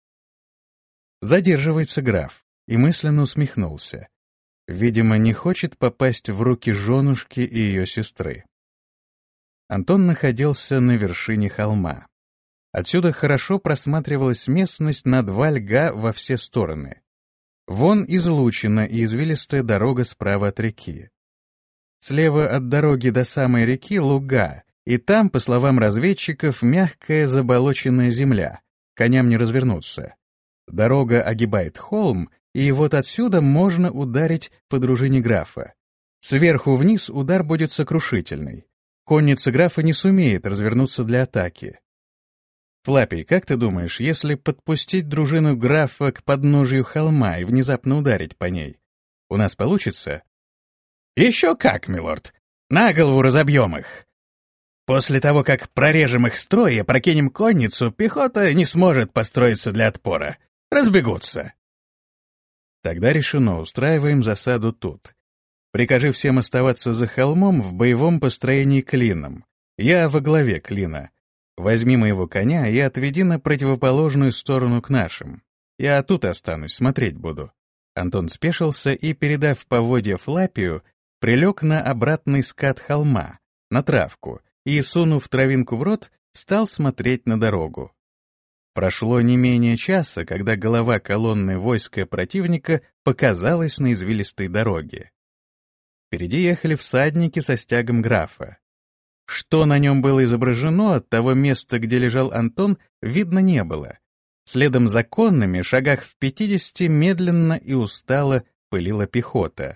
Speaker 1: Задерживается граф и мысленно усмехнулся. Видимо, не хочет попасть в руки женушки и ее сестры. Антон находился на вершине холма. Отсюда хорошо просматривалась местность на два льга во все стороны. Вон излучина и извилистая дорога справа от реки. Слева от дороги до самой реки луга, и там, по словам разведчиков, мягкая заболоченная земля, коням не развернуться. Дорога огибает холм, и вот отсюда можно ударить по дружине графа. Сверху вниз удар будет сокрушительный. Конница графа не сумеет развернуться для атаки. Флапий, как ты думаешь, если подпустить дружину графа к подножию холма и внезапно ударить по ней, у нас получится? Еще как, милорд. На голову разобьем их. После того, как прорежем их строй и прокинем конницу, пехота не сможет построиться для отпора. Разбегутся. Тогда решено, устраиваем засаду тут. Прикажи всем оставаться за холмом в боевом построении клином. Я во главе клина. Возьми моего коня и отведи на противоположную сторону к нашим. Я тут останусь, смотреть буду». Антон спешился и, передав поводья Флапию, прилег на обратный скат холма, на травку, и, сунув травинку в рот, стал смотреть на дорогу. Прошло не менее часа, когда голова колонны войска противника показалась на извилистой дороге. Впереди ехали всадники со стягом графа. Что на нем было изображено от того места, где лежал Антон, видно не было. Следом за конными, шагах в пятидесяти, медленно и устало пылила пехота.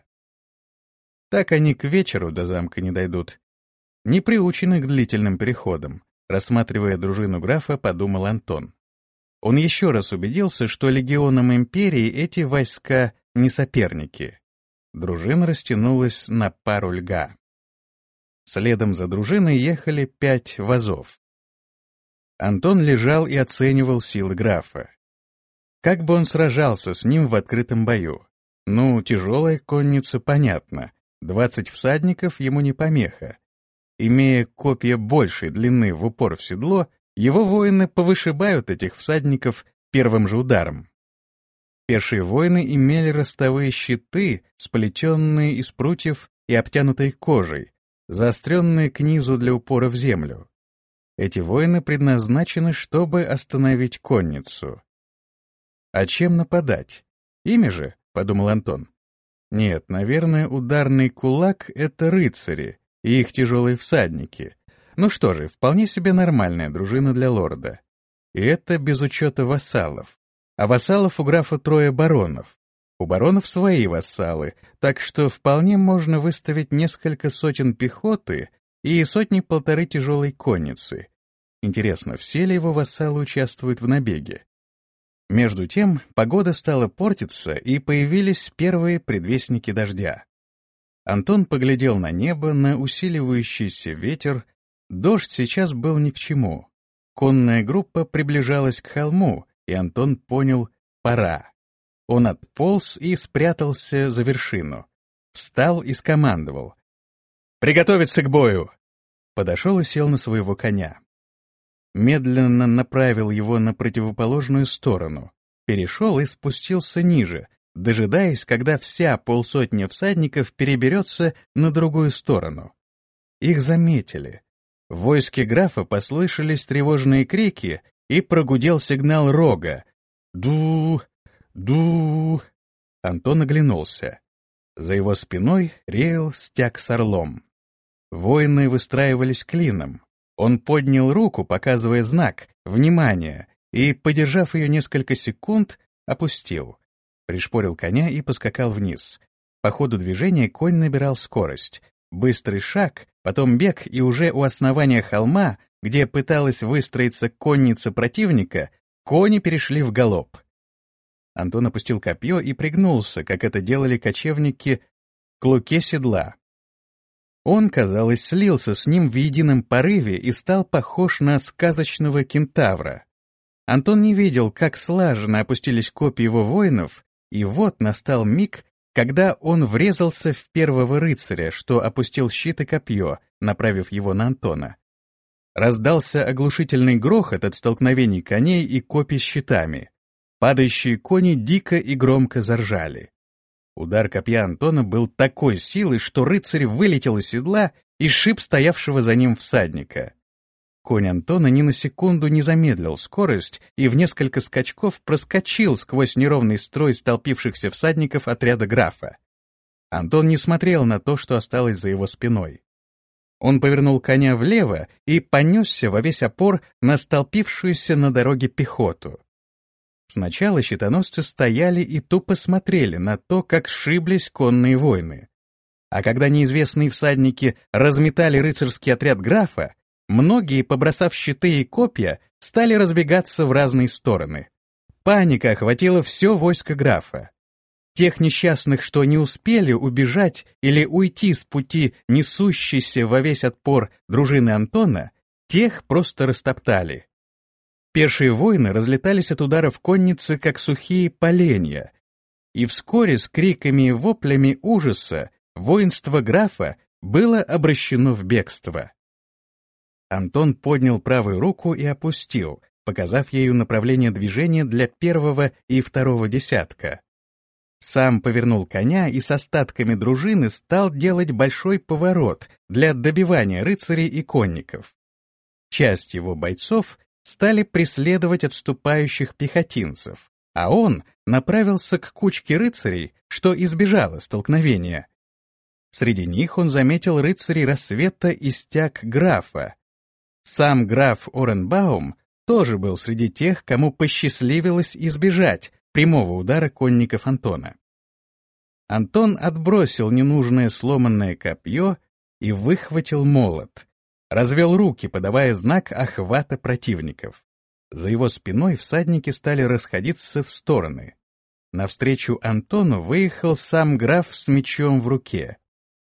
Speaker 1: Так они к вечеру до замка не дойдут. Не приучены к длительным переходам, рассматривая дружину графа, подумал Антон. Он еще раз убедился, что легионам империи эти войска не соперники. Дружина растянулась на пару льга. Следом за дружиной ехали пять вазов. Антон лежал и оценивал силы графа. Как бы он сражался с ним в открытом бою? Ну, тяжелая конница, понятно. Двадцать всадников ему не помеха. Имея копья большей длины в упор в седло, его воины повышибают этих всадников первым же ударом. Пешие воины имели ростовые щиты, сплетенные из прутьев и обтянутой кожей, заостренные к низу для упора в землю. Эти воины предназначены, чтобы остановить конницу. А чем нападать? Ими же, — подумал Антон. Нет, наверное, ударный кулак — это рыцари и их тяжелые всадники. Ну что же, вполне себе нормальная дружина для лорда. И это без учета вассалов. А вассалов у графа трое баронов. У баронов свои вассалы, так что вполне можно выставить несколько сотен пехоты и сотни-полторы тяжелой конницы. Интересно, все ли его вассалы участвуют в набеге? Между тем, погода стала портиться, и появились первые предвестники дождя. Антон поглядел на небо, на усиливающийся ветер. Дождь сейчас был ни к чему. Конная группа приближалась к холму, и Антон понял — пора. Он отполз и спрятался за вершину. Встал и скомандовал: «Приготовиться к бою!» Подошел и сел на своего коня. Медленно направил его на противоположную сторону, перешел и спустился ниже, дожидаясь, когда вся полсотня всадников переберется на другую сторону. Их заметили. В войске графа послышались тревожные крики, и прогудел сигнал рога. «Ду! Ду!» Антон оглянулся. За его спиной реял стяг с орлом. Воины выстраивались клином. Он поднял руку, показывая знак «Внимание!» и, подержав ее несколько секунд, опустил. Пришпорил коня и поскакал вниз. По ходу движения конь набирал скорость. Быстрый шаг, потом бег, и уже у основания холма, где пыталась выстроиться конница противника, кони перешли в галоп. Антон опустил копье и пригнулся, как это делали кочевники, к луке седла. Он, казалось, слился с ним в едином порыве и стал похож на сказочного кентавра. Антон не видел, как слаженно опустились копья его воинов, и вот настал миг, когда он врезался в первого рыцаря, что опустил щит и копье, направив его на Антона. Раздался оглушительный грохот от столкновений коней и копий с щитами. Падающие кони дико и громко заржали. Удар копья Антона был такой силы, что рыцарь вылетел из седла и шиб стоявшего за ним всадника. Конь Антона ни на секунду не замедлил скорость и в несколько скачков проскочил сквозь неровный строй столпившихся всадников отряда графа. Антон не смотрел на то, что осталось за его спиной. Он повернул коня влево и понесся во весь опор на столпившуюся на дороге пехоту. Сначала щитоносцы стояли и тупо смотрели на то, как сшиблись конные воины. А когда неизвестные всадники разметали рыцарский отряд графа, многие, побросав щиты и копья, стали разбегаться в разные стороны. Паника охватила все войско графа. Тех несчастных, что не успели убежать или уйти с пути несущейся во весь отпор дружины Антона, тех просто растоптали. Пешие воины разлетались от ударов конницы, как сухие поленья, и вскоре с криками и воплями ужаса воинство графа было обращено в бегство. Антон поднял правую руку и опустил, показав ею направление движения для первого и второго десятка. Сам повернул коня и с остатками дружины стал делать большой поворот для добивания рыцарей и конников. Часть его бойцов стали преследовать отступающих пехотинцев, а он направился к кучке рыцарей, что избежало столкновения. Среди них он заметил рыцарей рассвета и стяг графа. Сам граф Оренбаум тоже был среди тех, кому посчастливилось избежать прямого удара конников Антона. Антон отбросил ненужное сломанное копье и выхватил молот, развел руки, подавая знак охвата противников. За его спиной всадники стали расходиться в стороны. Навстречу Антону выехал сам граф с мечом в руке.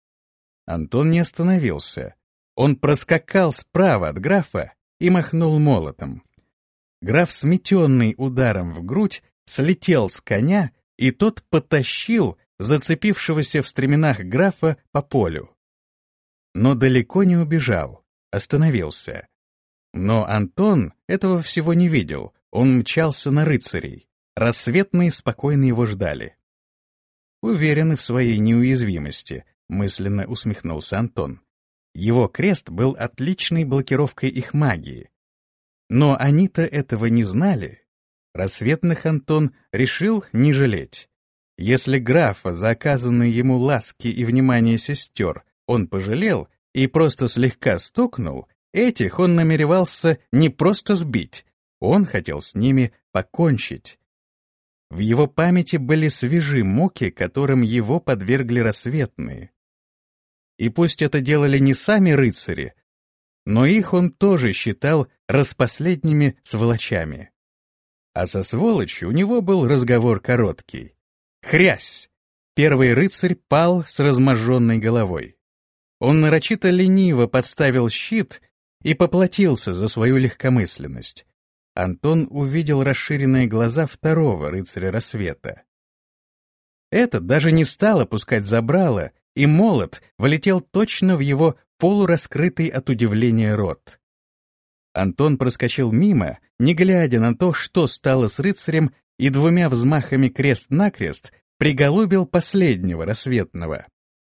Speaker 1: Антон не остановился. Он проскакал справа от графа и махнул молотом. Граф, сметенный ударом в грудь, слетел с коня, и тот потащил зацепившегося в стременах графа по полю. Но далеко не убежал, остановился. Но Антон этого всего не видел, он мчался на рыцарей. Рассветные спокойно его ждали. «Уверены в своей неуязвимости», — мысленно усмехнулся Антон. Его крест был отличной блокировкой их магии. Но они-то этого не знали. Рассветных Антон решил не жалеть. Если графа за оказанные ему ласки и внимание сестер он пожалел и просто слегка стукнул, этих он намеревался не просто сбить, он хотел с ними покончить. В его памяти были свежи муки, которым его подвергли рассветные. И пусть это делали не сами рыцари, но их он тоже считал распоследними сволочами. А со сволочью у него был разговор короткий. Хрясь! Первый рыцарь пал с разможженной головой. Он нарочито лениво подставил щит и поплатился за свою легкомысленность. Антон увидел расширенные глаза второго рыцаря рассвета. Этот даже не стал опускать забрало, и молот влетел точно в его полураскрытый от удивления рот. Антон проскочил мимо, не глядя на то, что стало с рыцарем, и двумя взмахами крест-накрест приголубил последнего рассветного.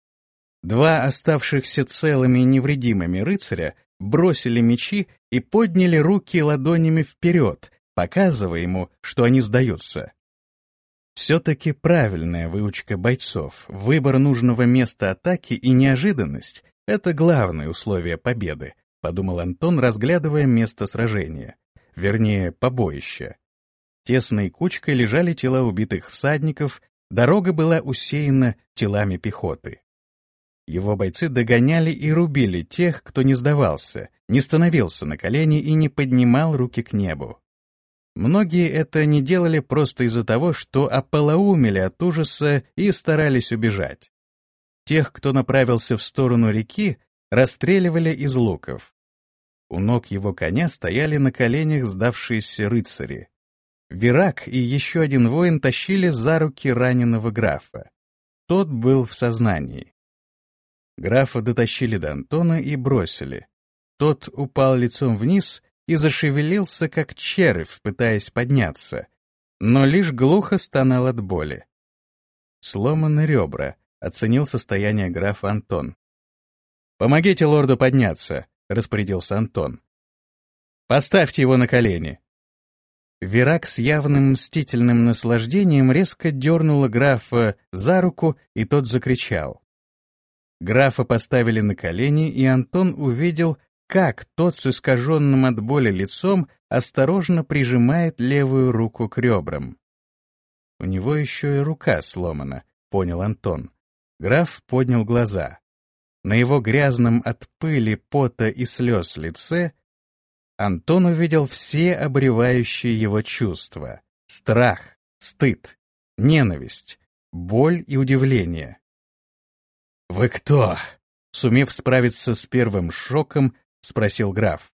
Speaker 1: Два оставшихся целыми и невредимыми рыцаря бросили мечи и подняли руки ладонями вперед, показывая ему, что они сдаются. Все-таки правильная выучка бойцов, выбор нужного места атаки и неожиданность — это главные условия победы, подумал Антон, разглядывая место сражения, вернее, побоища. Тесной кучкой лежали тела убитых всадников, дорога была усеяна телами пехоты. Его бойцы догоняли и рубили тех, кто не сдавался, не становился на колени и не поднимал руки к небу. Многие это не делали просто из-за того, что ополоумели от ужаса и старались убежать. Тех, кто направился в сторону реки, расстреливали из луков. У ног его коня стояли на коленях сдавшиеся рыцари. Вирак и еще один воин тащили за руки раненого графа. Тот был в сознании. Графа дотащили до Антона и бросили. Тот упал лицом вниз и зашевелился, как червь, пытаясь подняться, но лишь глухо стонал от боли. Сломаны ребра, оценил состояние графа Антон. «Помогите лорду подняться», — распорядился Антон. «Поставьте его на колени». Вирак с явным мстительным наслаждением резко дернула графа за руку, и тот закричал. Графа поставили на колени, и Антон увидел, как тот с искаженным от боли лицом осторожно прижимает левую руку к ребрам. У него еще и рука сломана, понял Антон. Граф поднял глаза. На его грязном от пыли, пота и слез лице Антон увидел все обуревающие его чувства: страх, стыд, ненависть, боль и удивление. «Вы кто?» — сумев справиться с первым шоком, спросил граф.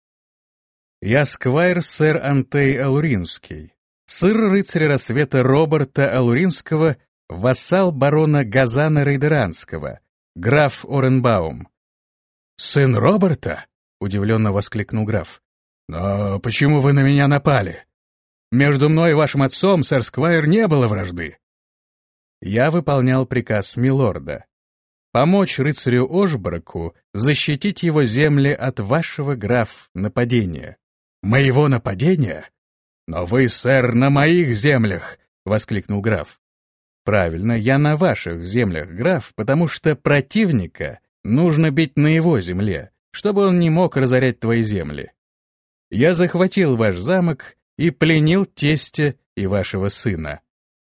Speaker 1: «Я сквайр сэр Антей Алуринский, сын рыцаря рассвета Роберта Алуринского, вассал барона Газана Рейдеранского, граф Оренбаум». «Сын Роберта?» — удивленно воскликнул граф. «Но почему вы на меня напали? Между мной и вашим отцом, сэр Сквайр, не было вражды». «Я выполнял приказ милорда. Помочь рыцарю Ошбороку защитить его земли от вашего, граф, нападения». «Моего нападения? Но вы, сэр, на моих землях!» — воскликнул граф. Правильно, я на ваших землях, граф, потому что противника нужно бить на его земле, чтобы он не мог разорять твои земли. Я захватил ваш замок и пленил тестя и вашего сына».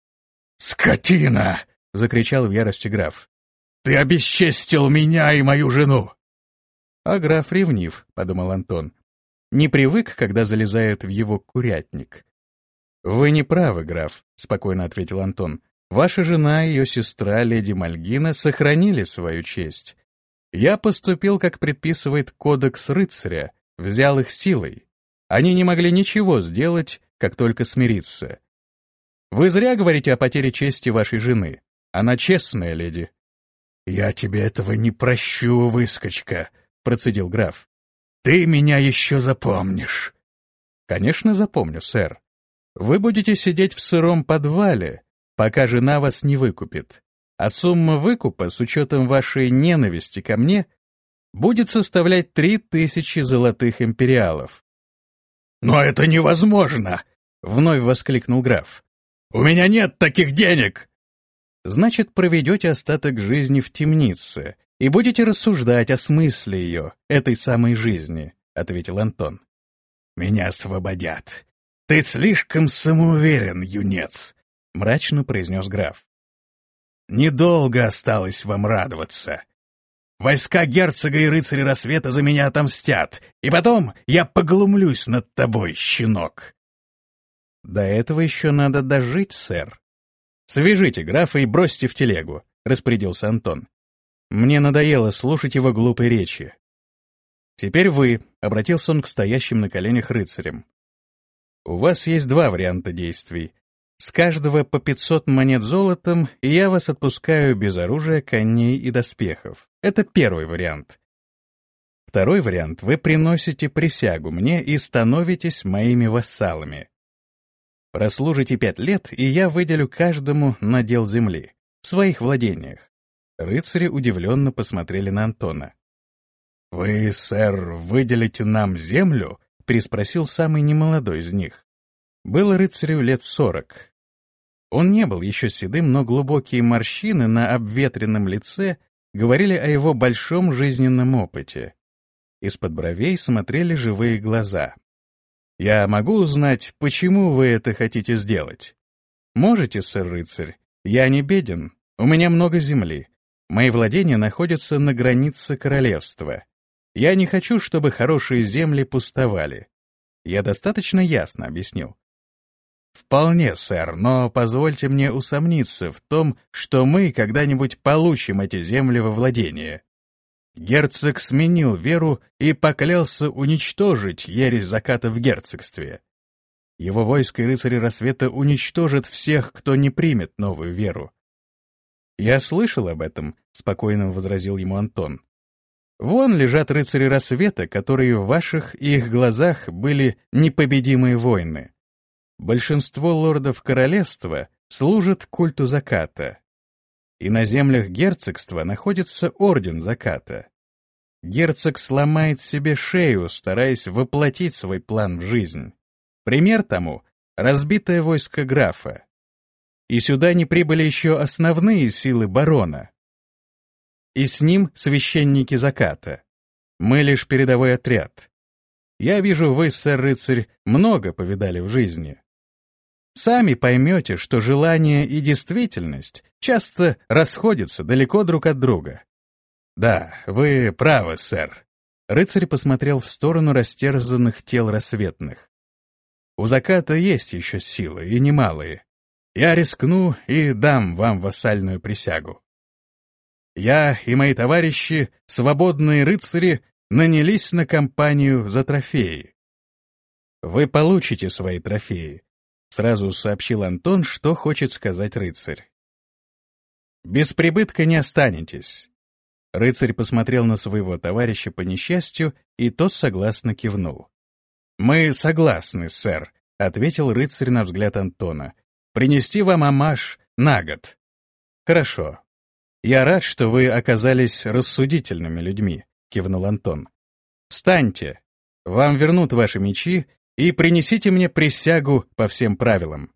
Speaker 2: «Скотина!» — закричал в ярости граф. «Ты обесчестил меня и мою жену!»
Speaker 1: «А граф ревнив», — подумал Антон. «Не привык, когда залезает в его курятник». «Вы не правы, граф», — спокойно ответил Антон. «Ваша жена и ее сестра, леди Мальгина, сохранили свою честь. Я поступил, как предписывает кодекс рыцаря, взял их силой. Они не могли ничего сделать, как только смириться. Вы зря говорите о потере чести вашей жены. Она честная леди».
Speaker 2: «Я тебе этого не прощу, выскочка», — процедил граф. «Ты меня еще запомнишь».
Speaker 1: «Конечно, запомню, сэр. Вы будете сидеть в сыром подвале, пока жена вас не выкупит, а сумма выкупа, с учетом вашей ненависти ко мне, будет составлять три тысячи золотых империалов».
Speaker 2: «Но это невозможно!» — вновь воскликнул граф. «У меня нет таких денег!»
Speaker 1: «Значит, проведете остаток жизни в темнице и будете рассуждать о смысле ее, этой самой жизни», — ответил Антон.
Speaker 2: «Меня освободят. Ты слишком самоуверен, юнец», — мрачно произнес граф. «Недолго осталось вам радоваться. Войска герцога и рыцари рассвета за меня отомстят, и потом я поглумлюсь над тобой, щенок».
Speaker 1: «До этого еще надо дожить, сэр. Свяжите графа и бросьте в телегу», — распорядился Антон. «Мне надоело слушать его глупой речи». «Теперь вы», — обратился он к стоящим на коленях рыцарям. «У вас есть два варианта действий. С каждого по пятьсот монет золотом, и я вас отпускаю без оружия, коней и доспехов. Это первый вариант. Второй вариант — вы приносите присягу мне и становитесь моими вассалами. Прослужите пять лет, и я выделю каждому надел земли в своих владениях». Рыцари удивленно посмотрели на Антона.
Speaker 2: «Вы, сэр, выделите нам землю?»
Speaker 1: — переспросил самый немолодой из них. Было рыцарю лет сорок. Он не был еще седым, но глубокие морщины на обветренном лице говорили о его большом жизненном опыте. Из-под бровей смотрели живые глаза. «Я могу узнать, почему вы это хотите сделать?» «Можете, сэр-рыцарь. Я не беден. У меня много земли. Мои владения находятся на границе королевства. Я не хочу, чтобы хорошие земли пустовали. Я достаточно ясно объяснил?» «Вполне, сэр, но позвольте мне усомниться в том, что мы когда-нибудь получим эти земли во владение. Герцог сменил веру и поклялся уничтожить ересь заката в герцогстве. Его войско и рыцари рассвета уничтожат всех, кто не примет новую веру». «Я слышал об этом», — спокойно возразил ему Антон. «Вон лежат рыцари рассвета, которые в ваших и их глазах были непобедимые воины. Большинство лордов королевства служат культу заката. И на землях герцогства находится орден заката. Герцог сломает себе шею, стараясь воплотить свой план в жизнь. Пример тому — разбитое войско графа. И сюда не прибыли еще основные силы барона. И с ним священники заката. Мы лишь передовой отряд. Я вижу, вы, сэр-рыцарь, много повидали в жизни. Сами поймете, что желание и действительность часто расходятся далеко друг от друга». «Да, вы правы, сэр». Рыцарь посмотрел в сторону растерзанных тел рассветных. «У заката есть еще силы, и немалые. Я рискну и дам вам вассальную присягу. Я и мои товарищи, свободные рыцари, нанялись на кампанию за трофеи. Вы получите свои трофеи», — сразу сообщил Антон, что хочет сказать рыцарь. «Без прибытка не останетесь». Рыцарь посмотрел на своего товарища по несчастью, и тот согласно кивнул. «Мы согласны, сэр», — ответил рыцарь на взгляд Антона. «Принести вам омаж на год». «Хорошо. Я рад, что вы оказались рассудительными людьми», — кивнул Антон. «Встаньте, вам вернут ваши мечи и принесите мне присягу по всем правилам».